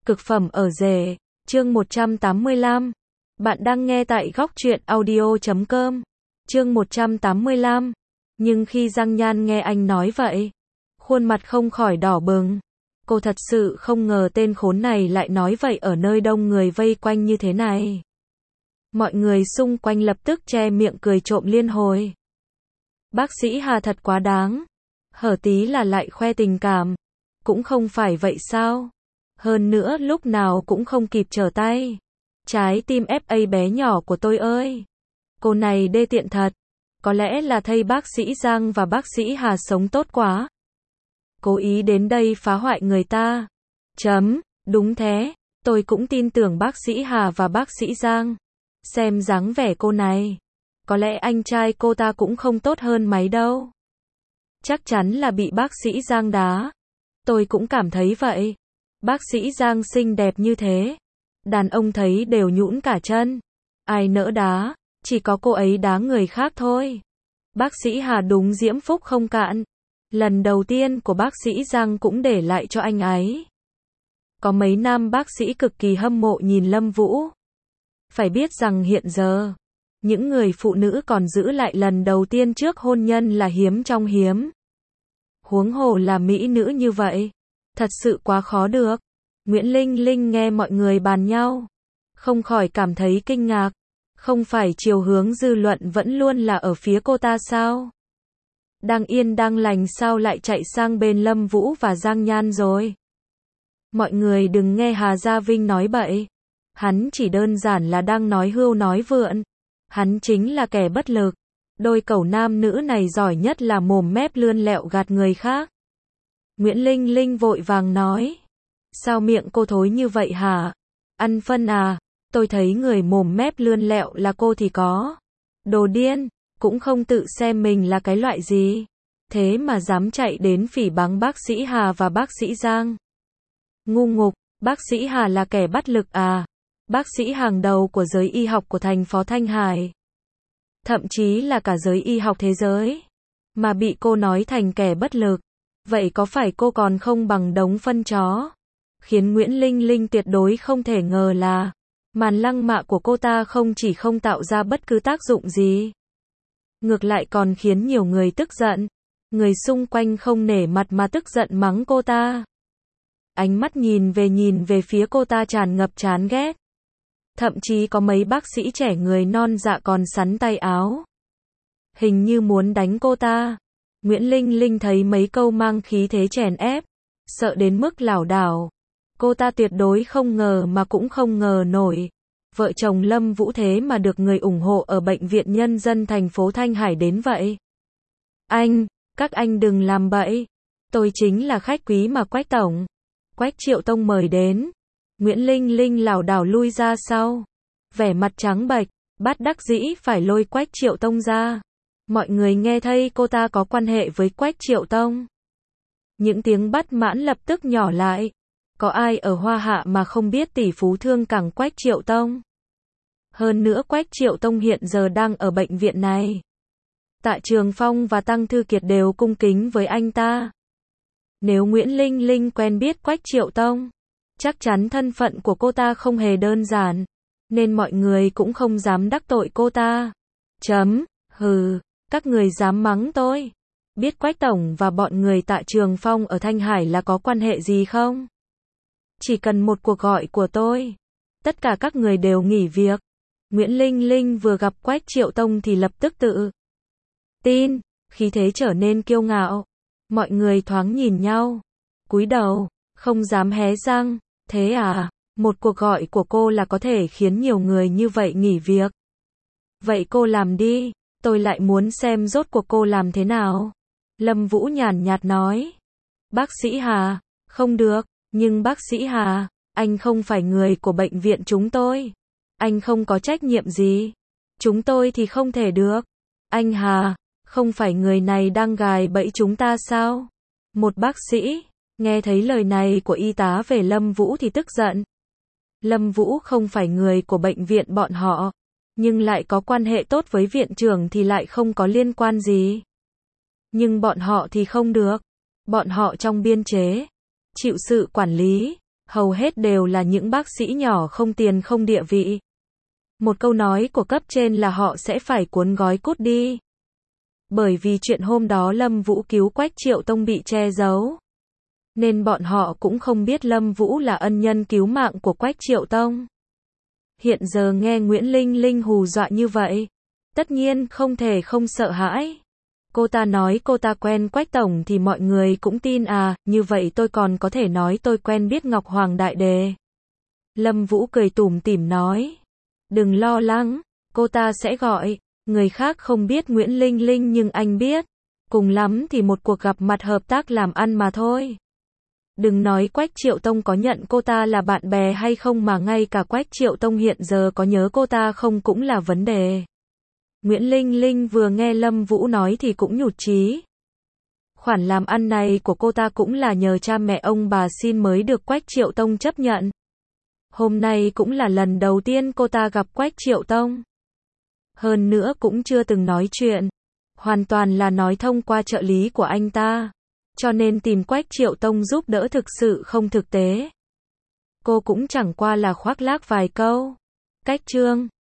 Cực phẩm ở rể, chương 185. Bạn đang nghe tại góc truyện audio.com. Chương 185. Nhưng khi Giang Nhan nghe anh nói vậy, khuôn mặt không khỏi đỏ bừng. Cô thật sự không ngờ tên khốn này lại nói vậy ở nơi đông người vây quanh như thế này. Mọi người xung quanh lập tức che miệng cười trộm liên hồi. Bác sĩ Hà thật quá đáng. Hở tí là lại khoe tình cảm. Cũng không phải vậy sao? Hơn nữa lúc nào cũng không kịp trở tay. Trái tim FA bé nhỏ của tôi ơi. Cô này đê tiện thật. Có lẽ là thây bác sĩ Giang và bác sĩ Hà sống tốt quá. Cố ý đến đây phá hoại người ta. Đúng thế. Tôi cũng tin tưởng bác sĩ Hà và bác sĩ Giang. Xem dáng vẻ cô này. Có lẽ anh trai cô ta cũng không tốt hơn mấy đâu. Chắc chắn là bị bác sĩ Giang đá. Tôi cũng cảm thấy vậy. Bác sĩ Giang xinh đẹp như thế. Đàn ông thấy đều nhũn cả chân. Ai nỡ đá, chỉ có cô ấy đá người khác thôi. Bác sĩ Hà đúng diễm phúc không cạn. Lần đầu tiên của bác sĩ Giang cũng để lại cho anh ấy. Có mấy nam bác sĩ cực kỳ hâm mộ nhìn Lâm Vũ. Phải biết rằng hiện giờ, những người phụ nữ còn giữ lại lần đầu tiên trước hôn nhân là hiếm trong hiếm. Huống hồ là mỹ nữ như vậy. Thật sự quá khó được. Nguyễn Linh Linh nghe mọi người bàn nhau. Không khỏi cảm thấy kinh ngạc. Không phải chiều hướng dư luận vẫn luôn là ở phía cô ta sao? Đang yên đang lành sao lại chạy sang bên Lâm Vũ và Giang Nhan rồi? Mọi người đừng nghe Hà Gia Vinh nói bậy. Hắn chỉ đơn giản là đang nói hưu nói vượn. Hắn chính là kẻ bất lực. Đôi cẩu nam nữ này giỏi nhất là mồm mép lươn lẹo gạt người khác. Nguyễn Linh Linh vội vàng nói. Sao miệng cô thối như vậy hả? Ăn phân à? Tôi thấy người mồm mép lươn lẹo là cô thì có. Đồ điên, cũng không tự xem mình là cái loại gì. Thế mà dám chạy đến phỉ báng bác sĩ Hà và bác sĩ Giang. Ngu ngục, bác sĩ Hà là kẻ bất lực à? Bác sĩ hàng đầu của giới y học của thành phố Thanh Hải. Thậm chí là cả giới y học thế giới. Mà bị cô nói thành kẻ bất lực. Vậy có phải cô còn không bằng đống phân chó? Khiến Nguyễn Linh Linh tuyệt đối không thể ngờ là màn lăng mạ của cô ta không chỉ không tạo ra bất cứ tác dụng gì. Ngược lại còn khiến nhiều người tức giận. Người xung quanh không nể mặt mà tức giận mắng cô ta. Ánh mắt nhìn về phía cô ta tràn ngập chán ghét. Thậm chí có mấy bác sĩ trẻ người non dạ còn sắn tay áo. Hình như muốn đánh cô ta. Nguyễn Linh Linh thấy mấy câu mang khí thế chèn ép. Sợ đến mức lảo đảo. Cô ta tuyệt đối không ngờ mà cũng không ngờ nổi. Vợ chồng Lâm Vũ thế mà được người ủng hộ ở Bệnh viện Nhân dân thành phố Thanh Hải đến vậy. Các anh đừng làm bậy. Tôi chính là khách quý mà Quách Tổng, Quách Triệu Tông mời đến. Nguyễn Linh Linh lảo đảo lui ra sau. Vẻ mặt trắng bệch, bất đắc dĩ phải lôi Quách Triệu Tông ra. Mọi người nghe thấy cô ta có quan hệ với Quách Triệu Tông. Những tiếng bất mãn lập tức nhỏ lại. Có ai ở Hoa Hạ mà không biết tỷ phú thương cảng Quách Triệu Tông? Hơn nữa Quách Triệu Tông hiện giờ đang ở bệnh viện này. Tạ Trường Phong và Tăng Thư Kiệt đều cung kính với anh ta. Nếu Nguyễn Linh Linh quen biết Quách Triệu Tông, chắc chắn thân phận của cô ta không hề đơn giản, nên mọi người cũng không dám đắc tội cô ta. Hừ, các người dám mắng tôi? Biết Quách Tổng và bọn người Tạ Trường Phong ở Thanh Hải là có quan hệ gì không? Chỉ cần một cuộc gọi của tôi, tất cả các người đều nghỉ việc. Nguyễn Linh Linh vừa gặp Quách Triệu Tông thì lập tức tự tin, khí thế trở nên kiêu ngạo. Mọi người thoáng nhìn nhau, cúi đầu, không dám hé răng. Thế à, một cuộc gọi của cô là có thể khiến nhiều người như vậy nghỉ việc. Vậy cô làm đi, tôi lại muốn xem rốt cuộc cô làm thế nào. Lâm Vũ nhàn nhạt nói. Bác sĩ Hà, không được, nhưng bác sĩ Hà, anh không phải người của bệnh viện chúng tôi. Anh không có trách nhiệm gì. Chúng tôi thì không thể được. Anh Hà, không phải người này đang gài bẫy chúng ta sao? Một bác sĩ, nghe thấy lời này của y tá về Lâm Vũ thì tức giận. Lâm Vũ không phải người của bệnh viện bọn họ, nhưng lại có quan hệ tốt với viện trưởng thì lại không có liên quan gì. Nhưng bọn họ thì không được. Bọn họ trong biên chế, chịu sự quản lý, hầu hết đều là những bác sĩ nhỏ không tiền không địa vị. Một câu nói của cấp trên là họ sẽ phải cuốn gói cút đi. Bởi vì chuyện hôm đó Lâm Vũ cứu Quách Triệu Tông bị che giấu, nên bọn họ cũng không biết Lâm Vũ là ân nhân cứu mạng của Quách Triệu Tông. Hiện giờ nghe Nguyễn Linh Linh hù dọa như vậy, tất nhiên không thể không sợ hãi. Cô ta nói cô ta quen Quách Tổng thì mọi người cũng tin à, như vậy tôi còn có thể nói tôi quen biết Ngọc Hoàng Đại Đề. Lâm Vũ cười tủm tỉm nói, đừng lo lắng, cô ta sẽ gọi, người khác không biết Nguyễn Linh Linh nhưng anh biết, cùng lắm thì một cuộc gặp mặt hợp tác làm ăn mà thôi. Đừng nói Quách Triệu Tông có nhận cô ta là bạn bè hay không mà ngay cả Quách Triệu Tông hiện giờ có nhớ cô ta không cũng là vấn đề. Nguyễn Linh Linh vừa nghe Lâm Vũ nói thì cũng nhụt chí. Khoản làm ăn này của cô ta cũng là nhờ cha mẹ ông bà xin mới được Quách Triệu Tông chấp nhận. Hôm nay cũng là lần đầu tiên cô ta gặp Quách Triệu Tông. Hơn nữa cũng chưa từng nói chuyện. Hoàn toàn là nói thông qua trợ lý của anh ta. Cho nên tìm Quách Triệu Tông giúp đỡ thực sự không thực tế. Cô cũng chẳng qua là khoác lác vài câu. Cách chương